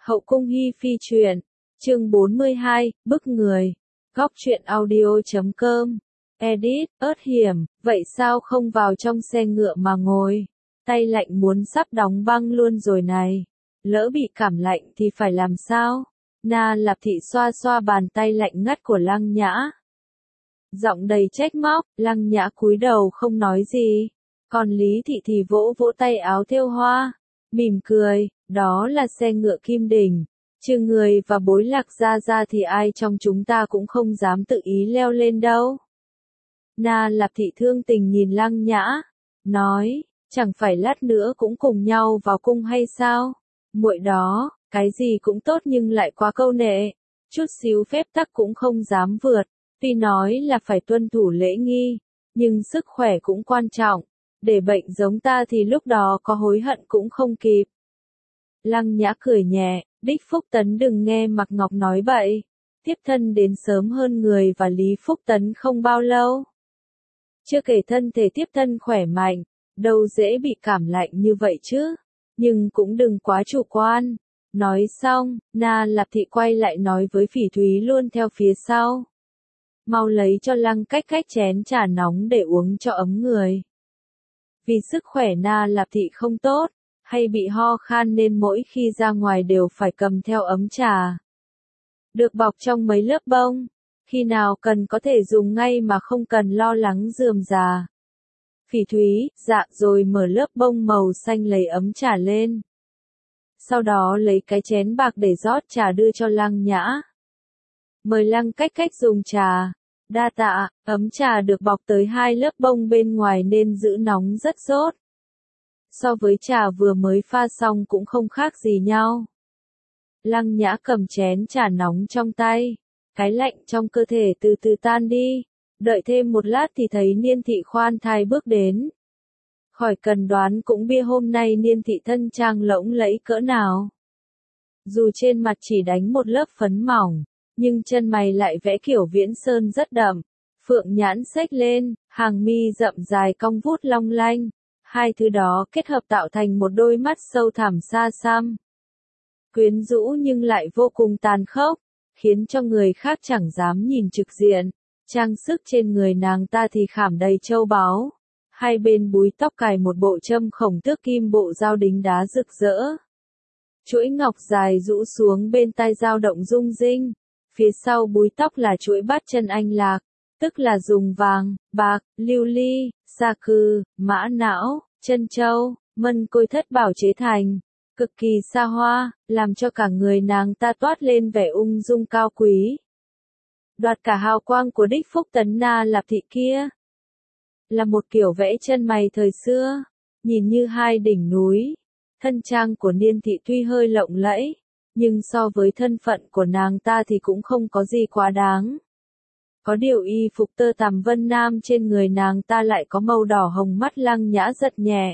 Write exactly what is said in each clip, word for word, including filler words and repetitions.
Hậu cung hi phi truyện, chương bốn mươi hai, bức người. Góc truyện audio chấm com. Edit, ớt hiểm, vậy sao không vào trong xe ngựa mà ngồi? Tay lạnh muốn sắp đóng băng luôn rồi này. Lỡ bị cảm lạnh thì phải làm sao? Na Lạp Thị xoa xoa bàn tay lạnh ngắt của Lăng Nhã. Giọng đầy trách móc, Lăng Nhã cúi đầu không nói gì. Còn Lý Thị thì vỗ vỗ tay áo thêu hoa, mỉm cười, đó là xe ngựa Kim Đình. Trừ người và Bối Lạc Gia ra thì ai trong chúng ta cũng không dám tự ý leo lên đâu. Na Lạp Thị thương tình nhìn Lăng Nhã, nói, chẳng phải lát nữa cũng cùng nhau vào cung hay sao? Muội đó, cái gì cũng tốt nhưng lại quá câu nệ, chút xíu phép tắc cũng không dám vượt. Tuy nói là phải tuân thủ lễ nghi, nhưng sức khỏe cũng quan trọng. Để bệnh giống ta thì lúc đó có hối hận cũng không kịp. Lăng Nhã cười nhẹ, Đích Phúc Tấn đừng nghe Mạc Ngọc nói bậy. Tiếp thân đến sớm hơn người và Lý Phúc Tấn không bao lâu. Chưa kể thân thể tiếp thân khỏe mạnh, đâu dễ bị cảm lạnh như vậy chứ. Nhưng cũng đừng quá chủ quan. Nói xong, Na Lạp Thị quay lại nói với Phỉ Thúy luôn theo phía sau. Mau lấy cho Lăng Cách Cách chén trà nóng để uống cho ấm người. Vì sức khỏe Na Lạp Thị không tốt, hay bị ho khan nên mỗi khi ra ngoài đều phải cầm theo ấm trà. Được bọc trong mấy lớp bông, khi nào cần có thể dùng ngay mà không cần lo lắng rườm rà. Phỉ Thúy, dạ rồi mở lớp bông màu xanh lấy ấm trà lên. Sau đó lấy cái chén bạc để rót trà đưa cho Lăng Nhã. Mời Lăng Cách Cách dùng trà. Đa tạ, ấm trà được bọc tới hai lớp bông bên ngoài nên giữ nóng rất tốt. So với trà vừa mới pha xong cũng không khác gì nhau. Lăng Nhã cầm chén trà nóng trong tay. Cái lạnh trong cơ thể từ từ tan đi. Đợi thêm một lát thì thấy Niên Thị khoan thai bước đến. Khỏi cần đoán cũng biết hôm nay Niên Thị thân trang lộng lẫy cỡ nào. Dù trên mặt chỉ đánh một lớp phấn mỏng, nhưng chân mày lại vẽ kiểu viễn sơn rất đậm. Phượng nhãn xếch lên, hàng mi rậm dài cong vút long lanh. Hai thứ đó kết hợp tạo thành một đôi mắt sâu thẳm xa xăm. Quyến rũ nhưng lại vô cùng tàn khốc, khiến cho người khác chẳng dám nhìn trực diện. Trang sức trên người nàng ta thì khảm đầy châu báu. Hai bên búi tóc cài một bộ châm khổng tước kim bộ dao đính đá rực rỡ. Chuỗi ngọc dài rũ xuống bên tai dao động rung rinh. Phía sau búi tóc là chuỗi bát chân anh lạc, tức là dùng vàng, bạc, lưu ly, sa cư, mã não, chân châu, mân côi thất bảo chế thành, cực kỳ xa hoa, làm cho cả người nàng ta toát lên vẻ ung dung cao quý. Đoạt cả hào quang của Đích Phúc Tấn Na Lạp Thị kia. Là một kiểu vẽ chân mày thời xưa, nhìn như hai đỉnh núi. Thân trang của Niên Thị tuy hơi lộng lẫy, nhưng so với thân phận của nàng ta thì cũng không có gì quá đáng. Có điều y phục tơ tằm vân nam trên người nàng ta lại có màu đỏ hồng, mắt Lăng Nhã giật nhẹ.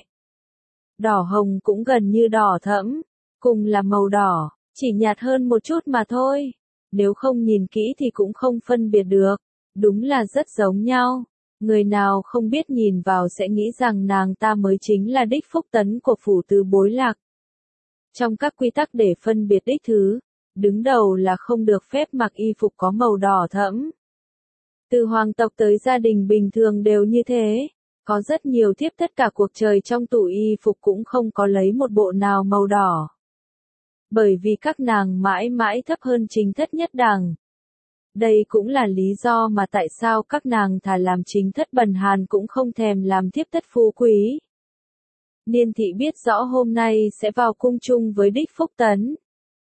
Đỏ hồng cũng gần như đỏ thẫm, cùng là màu đỏ, chỉ nhạt hơn một chút mà thôi. Nếu không nhìn kỹ thì cũng không phân biệt được, đúng là rất giống nhau. Người nào không biết nhìn vào sẽ nghĩ rằng nàng ta mới chính là Đích Phúc Tấn của phủ tứ Bối Lạc. Trong các quy tắc để phân biệt đích thứ, đứng đầu là không được phép mặc y phục có màu đỏ thẫm. Từ hoàng tộc tới gia đình bình thường đều như thế. Có rất nhiều thiếp tất cả cuộc trời trong tủ y phục cũng không có lấy một bộ nào màu đỏ. Bởi vì các nàng mãi mãi thấp hơn chính thất nhất đẳng. Đây cũng là lý do mà tại sao các nàng thà làm chính thất bần hàn cũng không thèm làm thiếp thất phú quý. Niên Thị biết rõ hôm nay sẽ vào cung chung với Đích Phúc Tấn.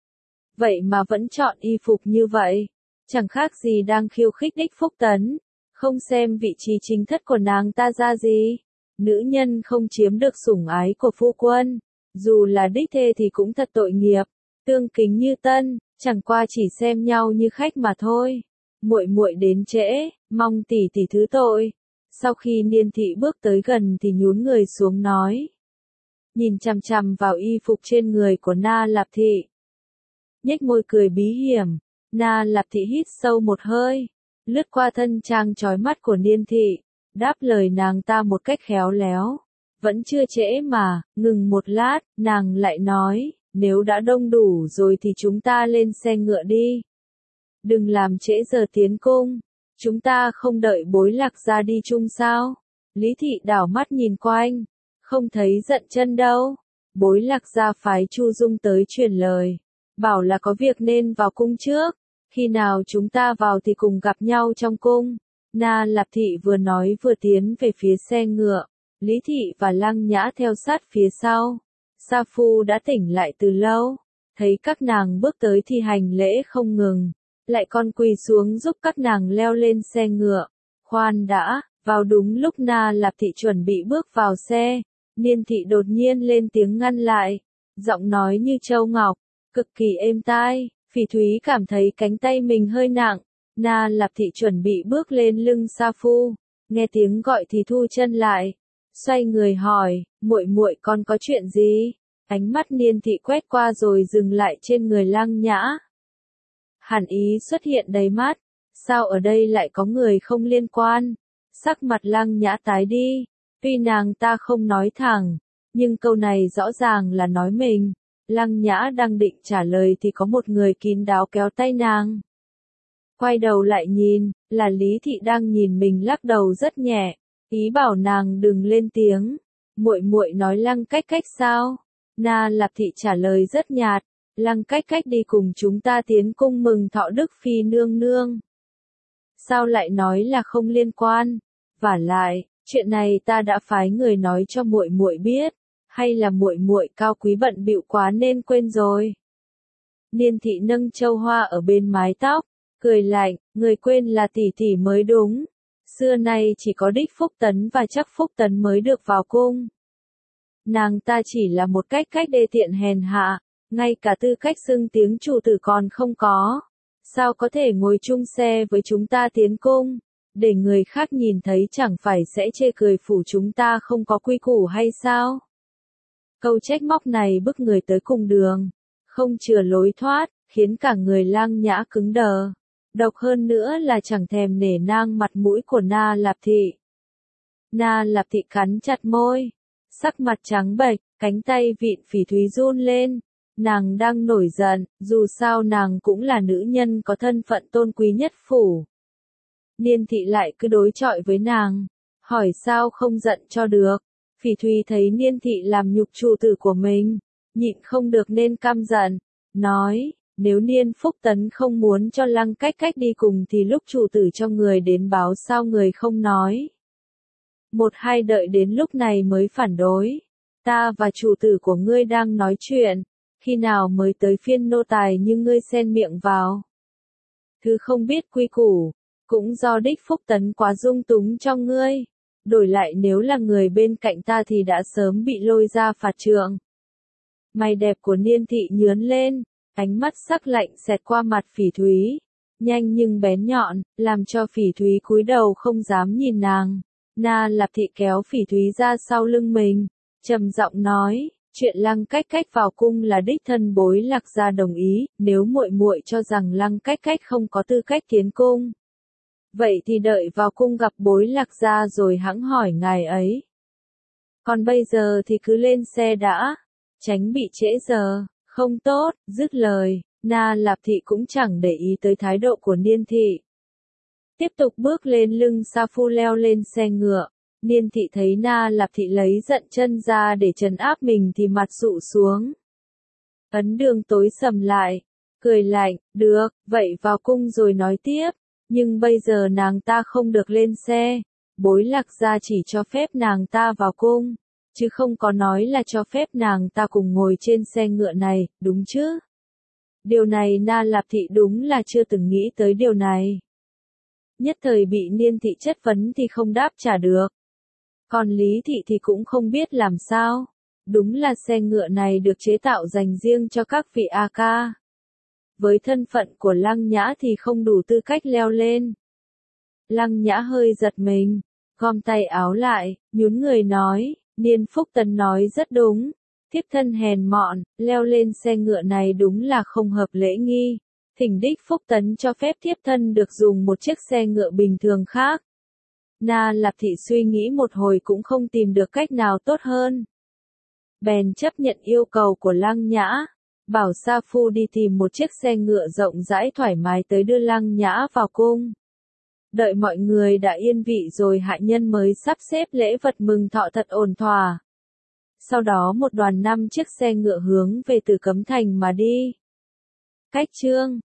Vậy mà vẫn chọn y phục như vậy. Chẳng khác gì đang khiêu khích Đích Phúc Tấn. Không xem vị trí chính thất của nàng ta ra gì. Nữ nhân không chiếm được sủng ái của phu quân. Dù là đích thê thì cũng thật tội nghiệp. Tương kính như tân, chẳng qua chỉ xem nhau như khách mà thôi. Muội muội đến trễ, mong tỷ tỷ thứ tội. Sau khi Niên Thị bước tới gần thì nhún người xuống nói. Nhìn chằm chằm vào y phục trên người của Na Lạp Thị. Nhếch môi cười bí hiểm, Na Lạp Thị hít sâu một hơi, lướt qua thân trang chói mắt của Niên Thị, đáp lời nàng ta một cách khéo léo. Vẫn chưa trễ mà, ngừng một lát, nàng lại nói, nếu đã đông đủ rồi thì chúng ta lên xe ngựa đi. Đừng làm trễ giờ tiến cung, chúng ta không đợi Bối Lạc Gia đi chung sao? Lý Thị đảo mắt nhìn quanh, không thấy Dận Chân đâu. Bối Lạc Gia phái Chu Dung tới truyền lời, bảo là có việc nên vào cung trước, khi nào chúng ta vào thì cùng gặp nhau trong cung. Na Lạp Thị vừa nói vừa tiến về phía xe ngựa, Lý Thị và Lăng Nhã theo sát phía sau. Sa Phu đã tỉnh lại từ lâu, thấy các nàng bước tới thì hành lễ không ngừng, lại còn quỳ xuống giúp các nàng leo lên xe ngựa. Khoan đã, vào đúng lúc Na Lạp Thị chuẩn bị bước vào xe, Niên Thị đột nhiên lên tiếng ngăn lại, giọng nói như châu ngọc, cực kỳ êm tai. Phỉ Thúy cảm thấy cánh tay mình hơi nặng, Na Lạp Thị chuẩn bị bước lên lưng Sa Phu, nghe tiếng gọi thì thu chân lại, xoay người hỏi, muội muội con có chuyện gì? Ánh mắt Niên Thị quét qua rồi dừng lại trên người Lăng Nhã. Hàn ý xuất hiện đầy mắt, sao ở đây lại có người không liên quan? Sắc mặt Lăng Nhã tái đi, tuy nàng ta không nói thẳng, nhưng câu này rõ ràng là nói mình. Lăng Nhã đang định trả lời thì có một người kín đáo kéo tay nàng. Quay đầu lại nhìn, là Lý Thị đang nhìn mình lắc đầu rất nhẹ, ý bảo nàng đừng lên tiếng. Muội muội nói Lăng Cách Cách sao? Na Lạp Thị trả lời rất nhạt, Lăng Cách Cách đi cùng chúng ta tiến cung mừng thọ Đức Phi nương nương. Sao lại nói là không liên quan? Vả lại, chuyện này ta đã phái người nói cho muội muội biết, hay là muội muội cao quý bận bịu quá nên quên rồi? Niên Thị nâng châu hoa ở bên mái tóc, cười lạnh, người quên là tỷ tỷ mới đúng. Xưa nay chỉ có Đích Phúc Tấn và Chắc Phúc Tấn mới được vào cung. Nàng ta chỉ là một cách cách đê tiện hèn hạ, ngay cả tư cách xưng tiếng chủ tử còn không có. Sao có thể ngồi chung xe với chúng ta tiến cung, để người khác nhìn thấy chẳng phải sẽ chê cười phủ chúng ta không có quy củ hay sao? Câu trách móc này bức người tới cùng đường, không chừa lối thoát, khiến cả người Lăng Nhã cứng đờ. Độc hơn nữa là chẳng thèm nể nang mặt mũi của Na Lạp Thị. Na Lạp Thị cắn chặt môi, sắc mặt trắng bệch, cánh tay vịn Phỉ Thúy run lên. Nàng đang nổi giận, dù sao nàng cũng là nữ nhân có thân phận tôn quý nhất phủ. Niên Thị lại cứ đối chọi với nàng, hỏi sao không giận cho được. Phỉ Thúy thấy Niên Thị làm nhục chủ tử của mình, nhịn không được nên căm giận, nói, nếu Niên Phúc Tấn không muốn cho Lăng Cách Cách đi cùng thì lúc chủ tử cho người đến báo sao người không nói. Một hai đợi đến lúc này mới phản đối, ta và chủ tử của ngươi đang nói chuyện, khi nào mới tới phiên nô tài như ngươi xen miệng vào. Thứ không biết quy củ, cũng do Đích Phúc Tấn quá dung túng cho ngươi. Đổi lại nếu là người bên cạnh ta thì đã sớm bị lôi ra phạt trượng. Mày đẹp của Niên Thị nhướn lên, ánh mắt sắc lạnh xẹt qua mặt Phỉ Thúy, nhanh nhưng bén nhọn, làm cho Phỉ Thúy cúi đầu không dám nhìn nàng. Na Lạp Thị kéo Phỉ Thúy ra sau lưng mình, trầm giọng nói, chuyện Lăng Cách Cách vào cung là đích thân Bối Lạc Gia đồng ý, nếu muội muội cho rằng Lăng Cách Cách không có tư cách tiến cung, vậy thì đợi vào cung gặp Bối Lạc Gia rồi hẵng hỏi ngài ấy. Còn bây giờ thì cứ lên xe đã, tránh bị trễ giờ. Không tốt, dứt lời, Na Lạp Thị cũng chẳng để ý tới thái độ của Niên Thị. Tiếp tục bước lên lưng Sa Phu leo lên xe ngựa. Niên Thị thấy Na Lạp Thị lấy Dận Chân ra để trấn áp mình thì mặt sụ xuống. Ấn Đường tối sầm lại, cười lạnh, được, vậy vào cung rồi nói tiếp, nhưng bây giờ nàng ta không được lên xe. Bối Lạc Gia chỉ cho phép nàng ta vào cung, chứ không có nói là cho phép nàng ta cùng ngồi trên xe ngựa này, đúng chứ? Điều này Na Lạp Thị đúng là chưa từng nghĩ tới điều này. Nhất thời bị Niên Thị chất vấn thì không đáp trả được. Còn Lý Thị thì cũng không biết làm sao. Đúng là xe ngựa này được chế tạo dành riêng cho các vị A ca. Với thân phận của Lăng Nhã thì không đủ tư cách leo lên. Lăng Nhã hơi giật mình, gom tay áo lại, nhún người nói, Niên Phúc Tấn nói rất đúng, thiếp thân hèn mọn, leo lên xe ngựa này đúng là không hợp lễ nghi. Thỉnh Đích Phúc Tấn cho phép thiếp thân được dùng một chiếc xe ngựa bình thường khác. Na Lạp Thị suy nghĩ một hồi cũng không tìm được cách nào tốt hơn. Bèn chấp nhận yêu cầu của Lăng Nhã. bảo Sa Phu đi tìm một chiếc xe ngựa rộng rãi thoải mái tới đưa Lăng Nhã vào cung. Đợi mọi người đã yên vị rồi hạ nhân mới sắp xếp lễ vật mừng thọ thật ổn thỏa. Sau đó một đoàn năm chiếc xe ngựa hướng về Tử Cấm Thành mà đi. Cách chương